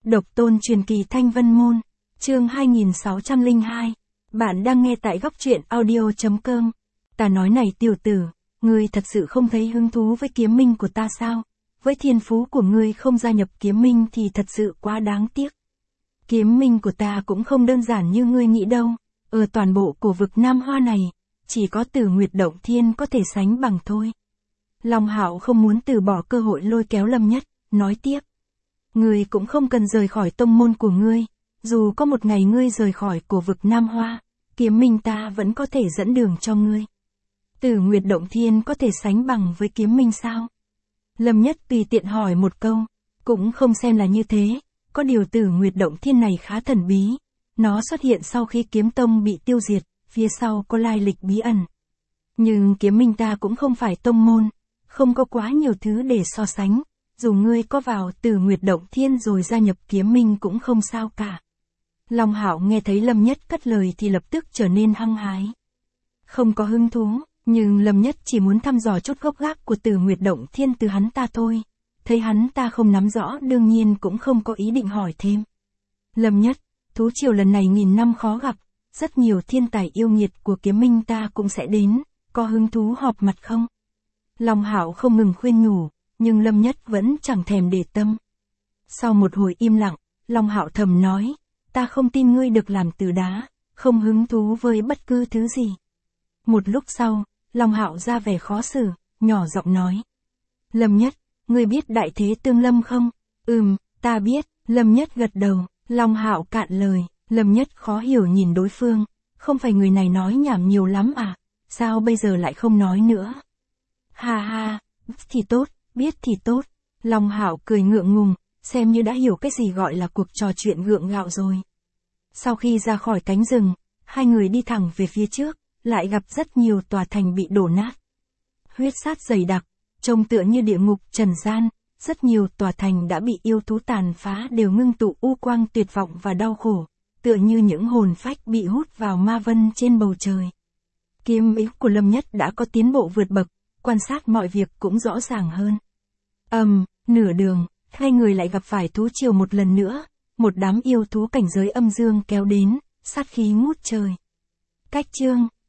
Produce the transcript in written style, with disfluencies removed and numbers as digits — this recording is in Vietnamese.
Độc tôn truyền kỳ Thanh Vân Môn, chương 2602. Bạn đang nghe tại góc truyện audio.com. Ta nói này tiểu tử, ngươi thật sự không thấy hứng thú với kiếm minh của ta sao? Với thiên phú của ngươi không gia nhập kiếm minh thì thật sự quá đáng tiếc. Kiếm minh của ta cũng không đơn giản như ngươi nghĩ đâu. Ở toàn bộ cổ vực Nam Hoa này, chỉ có Tử Nguyệt Động Thiên có thể sánh bằng thôi. Long Hạo không muốn từ bỏ cơ hội lôi kéo Lâm Nhất, nói tiếp. Ngươi cũng không cần rời khỏi tông môn của ngươi, dù có một ngày ngươi rời khỏi cổ vực Nam Hoa, kiếm minh ta vẫn có thể dẫn đường cho ngươi. Tử Nguyệt Động Thiên có thể sánh bằng với kiếm minh sao? Lâm Nhất tùy tiện hỏi một câu, cũng không xem là như thế, có điều Tử Nguyệt Động Thiên này khá thần bí, nó xuất hiện sau khi kiếm tông bị tiêu diệt, phía sau có lai lịch bí ẩn. Nhưng kiếm minh ta cũng không phải tông môn, không có quá nhiều thứ để so sánh. Dù ngươi có vào Tử Nguyệt Động Thiên rồi gia nhập kiếm minh cũng không sao cả. Long Hạo nghe thấy Lâm Nhất cất lời thì lập tức trở nên hăng hái. Không có hứng thú, nhưng Lâm Nhất chỉ muốn thăm dò chút gốc gác của Tử Nguyệt Động Thiên từ hắn ta thôi. Thấy hắn ta không nắm rõ đương nhiên cũng không có ý định hỏi thêm. Lâm Nhất, thú triều lần này nghìn năm khó gặp, rất nhiều thiên tài yêu nghiệt của kiếm minh ta cũng sẽ đến, có hứng thú họp mặt không? Long Hạo không ngừng khuyên nhủ. Nhưng Lâm Nhất vẫn chẳng thèm để tâm. Sau một hồi im lặng, Long Hạo thầm nói, ta không tin ngươi được làm từ đá, không hứng thú với bất cứ thứ gì. Một lúc sau, Long Hạo ra vẻ khó xử, nhỏ giọng nói. Lâm Nhất, ngươi biết Đại Thế Tương Lâm không? Ta biết, Lâm Nhất gật đầu, Long Hạo cạn lời, Lâm Nhất khó hiểu nhìn đối phương, không phải người này nói nhảm nhiều lắm à, sao bây giờ lại không nói nữa? Ha ha, thì tốt. Biết thì tốt, Long Hạo cười ngượng ngùng, xem như đã hiểu cái gì gọi là cuộc trò chuyện gượng gạo rồi. Sau khi ra khỏi cánh rừng, hai người đi thẳng về phía trước, lại gặp rất nhiều tòa thành bị đổ nát. Huyết sát dày đặc, trông tựa như địa ngục trần gian, rất nhiều tòa thành đã bị yêu thú tàn phá đều ngưng tụ u quang tuyệt vọng và đau khổ, tựa như những hồn phách bị hút vào ma vân trên bầu trời. Kiếm ý của Lâm Nhất đã có tiến bộ vượt bậc, quan sát mọi việc cũng rõ ràng hơn. Nửa đường, hai người lại gặp phải thú triều một lần nữa, một đám yêu thú cảnh giới âm dương kéo đến, sát khí ngút trời. Cách chương